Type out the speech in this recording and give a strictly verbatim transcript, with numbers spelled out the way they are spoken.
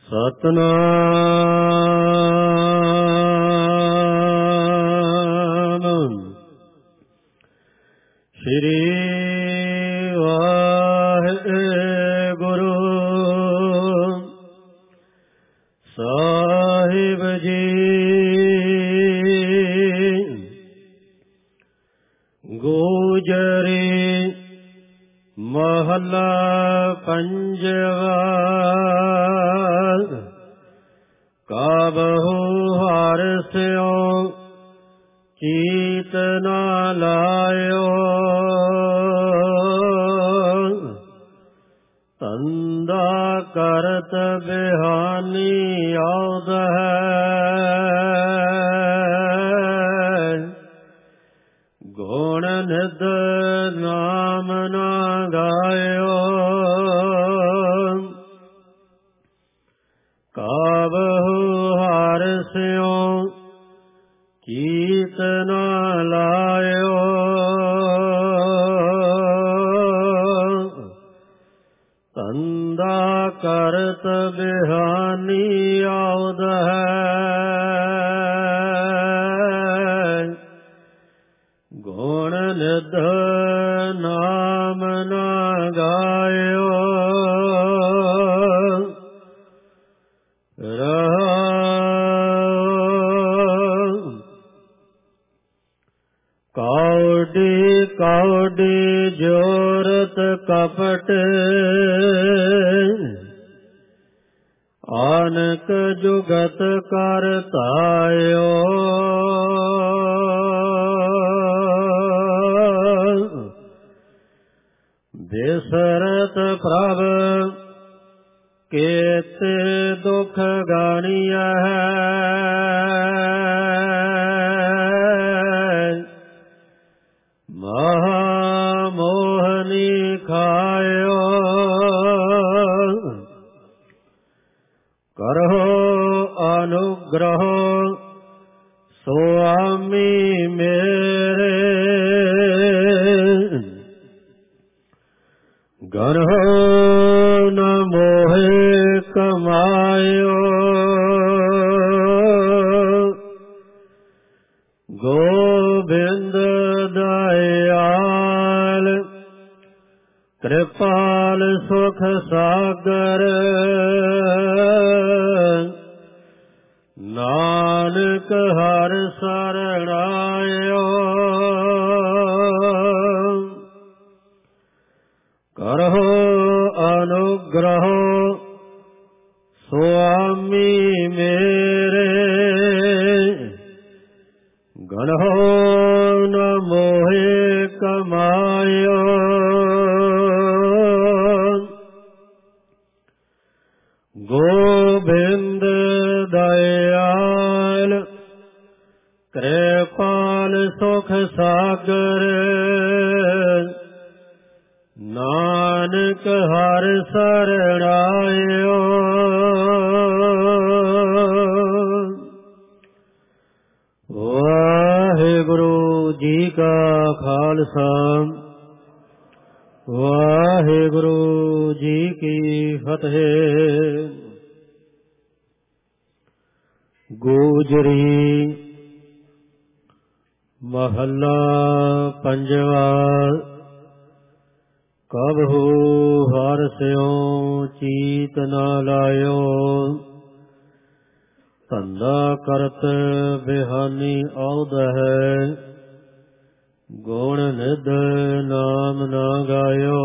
ਸਤਿਨਾਮ ਸ੍ਰੀ ਵਾਹਿਗੁਰੂ ਸਾਹਿਬ ਜੀ। ਗੋਜਰੀ ਮਹੱਲਾ ਪੰਜਵਾ। ਕਾਬਹੁ ਹਰਿ ਸਿਉ ਚੀਤ ਨ ਲਾਇਓ। ਧੰਦਾ ਕਰਤ ਬਿਹਾਨੀ ਆਉਦ ਹੈ। ਗੁਣ ਨਿਧ ਨਾਮ ਨ ਗਾਇਓ। ਕਾਬਹੁ ਹਰਿ ਸਿਉ ਚੀਤ ਨ ਲਾਇਓ। ਧੰਦਾ ਕਰਤ ਬਿਹਾਨੀ ਆਉਦ ਹੈ। ਗੁਣ ਨਿਧ ਨਾਮ ਨ ਗਾਇਓ। ਕੌਡੀ ਕੌਡੀ ਜੋਰਤ ਕਪਟ ਆਨਕ ਜੁਗਤ ਕਰਤਾਇਓ। ਬਿਸਰਤ ਪ੍ਰਭ ਕੇਤੇ ਦੁਖ ਗਾਣੀਐ। ਮਹਾ ਮੋਹਨੀ ਖਾਇਓ। ਕਰਹੁ ਅਨੁਗ੍ਰਹ ਸੁਆਮੀ ਮੇਰੇ। ਗਨਹੁ ਨ ਮੋਹਿ ਕਮਾਇਓ। ਗੋਬਿੰਦ ਦਇਆਲ ਕਿਰਪਾਲ ਸੁਖ ਸਾਗਰ। ਨਾਨਕ ਹਰਿ ਸਰਣਾਇਓ। ਕਰਹੁ ਅਨੁਗ੍ਰਹ ਸੁਆਮੀ ਮੇਰੇ। ਗਨਹੁ ਨ ਮੋਹਿ ਕਮਾਇਓ। ਗੋਬਿੰਦ ਦਇਆਲ ਕਿਰਪਾਲ ਸੁਖ ਸਾਗਰ। ਨਾਨਕ ਹਰਿ ਸਰਣਾਇਓ। ਵਾਹਿਗੁਰੂ ਜੀ ਕਾ ਖਾਲਸਾ ਵਾਹਿਗੁਰੂ ਜੀ ਕੀ ਫਤਿਹ। ਗੋਜਰੀ ਮਹੱਲਾ ਪੰਜਵਾ। ਕਬਹੁ ਹਰਿ ਸਿਉ ਚੀਤ ਨ ਲਾਇਓ। ਧੰਦਾ ਕਰਤ ਬਿਹਾਨੀ ਆਉਦ ਹੈ। ਗੁਣ ਨਿਧ ਨਾਮ ਨ ਗਾਇਓ।